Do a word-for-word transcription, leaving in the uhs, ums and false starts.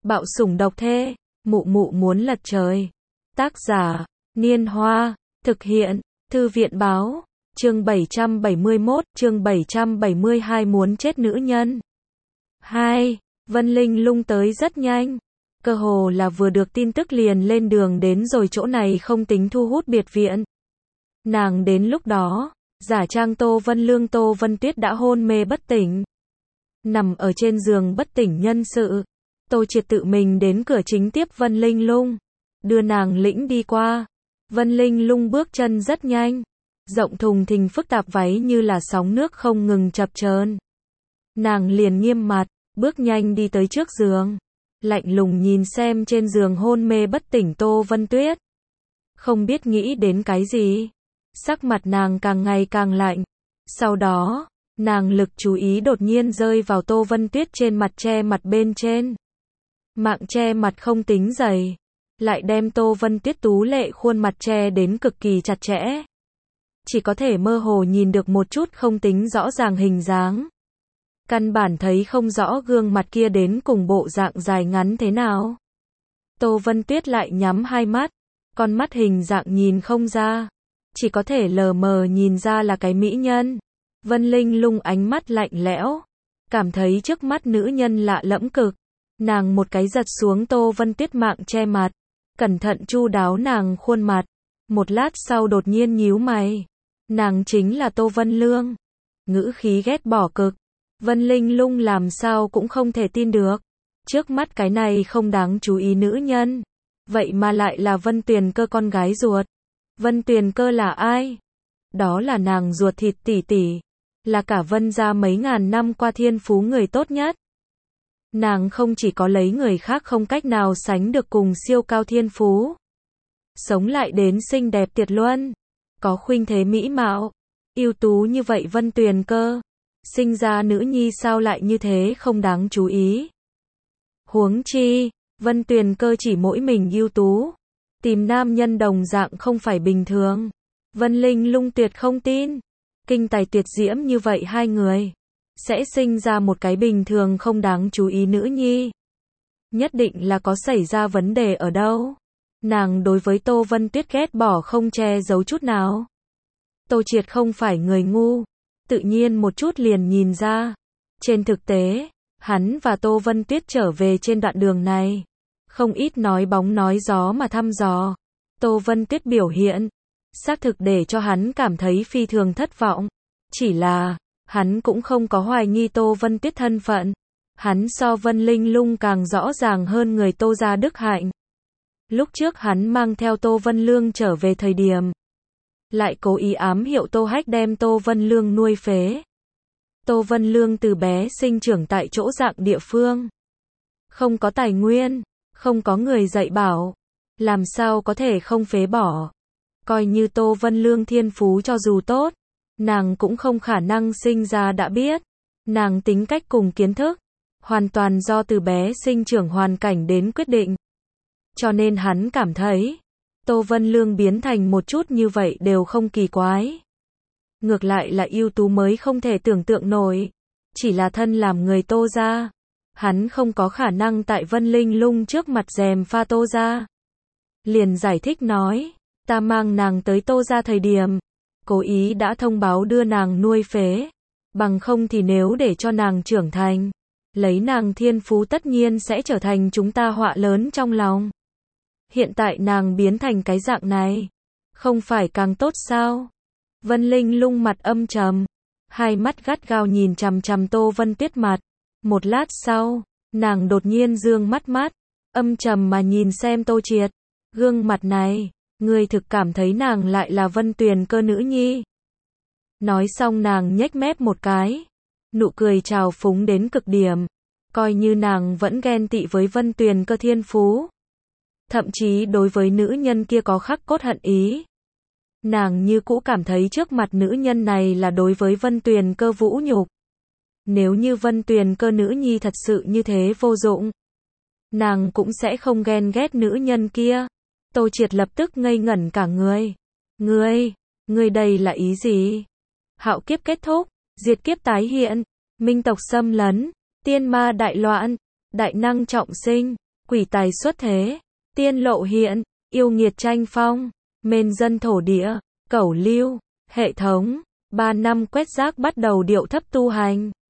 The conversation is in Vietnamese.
Bạo sủng độc thê, mụ mụ muốn lật trời. Tác giả, Niên Hoa, thực hiện, Thư viện báo, chương bảy trăm bảy mươi mốt, chương bảy trăm bảy mươi hai muốn chết nữ nhân. hai. Vân Linh Lung tới rất nhanh. Cơ hồ là vừa được tin tức liền lên đường đến rồi, chỗ này không tính thu hút biệt viện. Nàng đến lúc đó, giả trang Tô Vân Lương Tô Vân Tuyết đã hôn mê bất tỉnh. Nằm ở trên giường bất tỉnh nhân sự. Tô Triệt tự mình đến cửa chính tiếp Vân Linh Lung, đưa nàng lĩnh đi qua. Vân Linh Lung bước chân rất nhanh, rộng thùng thình phức tạp váy như là sóng nước không ngừng chập chờn. Nàng liền nghiêm mặt, bước nhanh đi tới trước giường, lạnh lùng nhìn xem trên giường hôn mê bất tỉnh Tô Vân Tuyết. Không biết nghĩ đến cái gì, sắc mặt nàng càng ngày càng lạnh. Sau đó, nàng lực chú ý đột nhiên rơi vào Tô Vân Tuyết trên mặt che mặt bên trên. Mạng che mặt không tính dày, lại đem Tô Vân Tuyết tú lệ khuôn mặt che đến cực kỳ chặt chẽ. Chỉ có thể mơ hồ nhìn được một chút không tính rõ ràng hình dáng. Căn bản thấy không rõ gương mặt kia đến cùng bộ dạng dài ngắn thế nào. Tô Vân Tuyết lại nhắm hai mắt, con mắt hình dạng nhìn không ra, chỉ có thể lờ mờ nhìn ra là cái mỹ nhân. Vân Linh Lung ánh mắt lạnh lẽo, cảm thấy trước mắt nữ nhân lạ lẫm cực. Nàng một cái giật xuống Tô Vân Tuyết mạng che mặt, cẩn thận chu đáo nàng khuôn mặt. Một lát sau đột nhiên nhíu mày. Nàng chính là Tô Vân Lương. Ngữ khí ghét bỏ cực. Vân Linh Lung làm sao cũng không thể tin được. Trước mắt cái này không đáng chú ý nữ nhân, vậy mà lại là Vân Tuyền Cơ con gái ruột. Vân Tuyền Cơ là ai? Đó là nàng ruột thịt tỷ tỷ, là cả Vân gia mấy ngàn năm qua thiên phú người tốt nhất. Nàng không chỉ có lấy người khác không cách nào sánh được cùng siêu cao thiên phú, sống lại đến xinh đẹp tuyệt luân, có khuynh thế mỹ mạo, ưu tú như vậy Vân Tuyền Cơ, sinh ra nữ nhi sao lại như thế không đáng chú ý. Huống chi, Vân Tuyền Cơ chỉ mỗi mình ưu tú, tìm nam nhân đồng dạng không phải bình thường. Vân Linh Lung tuyệt không tin, kinh tài tuyệt diễm như vậy hai người sẽ sinh ra một cái bình thường không đáng chú ý nữ nhi. Nhất định là có xảy ra vấn đề ở đâu. Nàng đối với Tô Vân Tuyết ghét bỏ không che giấu chút nào. Tô Triệt không phải người ngu, tự nhiên một chút liền nhìn ra. Trên thực tế, hắn và Tô Vân Tuyết trở về trên đoạn đường này, không ít nói bóng nói gió mà thăm dò. Tô Vân Tuyết biểu hiện, xác thực để cho hắn cảm thấy phi thường thất vọng. Chỉ là, hắn cũng không có hoài nghi Tô Vân Tuyết thân phận. Hắn so Vân Linh Lung càng rõ ràng hơn người Tô gia đức hạnh. Lúc trước hắn mang theo Tô Vân Lương trở về thời điểm, lại cố ý ám hiệu Tô Hách đem Tô Vân Lương nuôi phế. Tô Vân Lương từ bé sinh trưởng tại chỗ dạng địa phương, không có tài nguyên, không có người dạy bảo, làm sao có thể không phế bỏ. Coi như Tô Vân Lương thiên phú cho dù tốt, nàng cũng không khả năng sinh ra đã biết. Nàng tính cách cùng kiến thức, hoàn toàn do từ bé sinh trưởng hoàn cảnh đến quyết định. Cho nên hắn cảm thấy, Tô Vân Lương biến thành một chút như vậy đều không kỳ quái. Ngược lại là ưu tú mới không thể tưởng tượng nổi. Chỉ là thân làm người Tô gia, hắn không có khả năng tại Vân Linh Lung trước mặt gièm pha Tô gia. Liền giải thích nói, ta mang nàng tới Tô gia thời điểm, cố ý đã thông báo đưa nàng nuôi phế. Bằng không thì nếu để cho nàng trưởng thành, lấy nàng thiên phú tất nhiên sẽ trở thành chúng ta họa lớn trong lòng. Hiện tại nàng biến thành cái dạng này, không phải càng tốt sao? Vân Linh Lung mặt âm trầm, hai mắt gắt gao nhìn chằm chằm Tô Vân Tuyết mặt. Một lát sau, nàng đột nhiên dương mắt mắt, âm trầm mà nhìn xem Tô Triệt. Gương mặt này, ngươi thực cảm thấy nàng lại là Vân Tuyền Cơ nữ nhi? Nói xong nàng nhếch mép một cái, nụ cười trào phúng đến cực điểm, coi như nàng vẫn ghen tị với Vân Tuyền Cơ thiên phú. Thậm chí đối với nữ nhân kia có khắc cốt hận ý. Nàng như cũ cảm thấy trước mặt nữ nhân này là đối với Vân Tuyền Cơ vũ nhục. Nếu như Vân Tuyền Cơ nữ nhi thật sự như thế vô dụng, nàng cũng sẽ không ghen ghét nữ nhân kia. Tô Triệt lập tức ngây ngẩn cả người. Ngươi, ngươi đây là ý gì? Hạo kiếp kết thúc, diệt kiếp tái hiện, minh tộc xâm lấn, tiên ma đại loạn, đại năng trọng sinh, quỷ tài xuất thế, tiên lộ hiện, yêu nghiệt tranh phong, mên dân thổ địa, cẩu lưu, hệ thống, ba năm quét rác bắt đầu điệu thấp tu hành.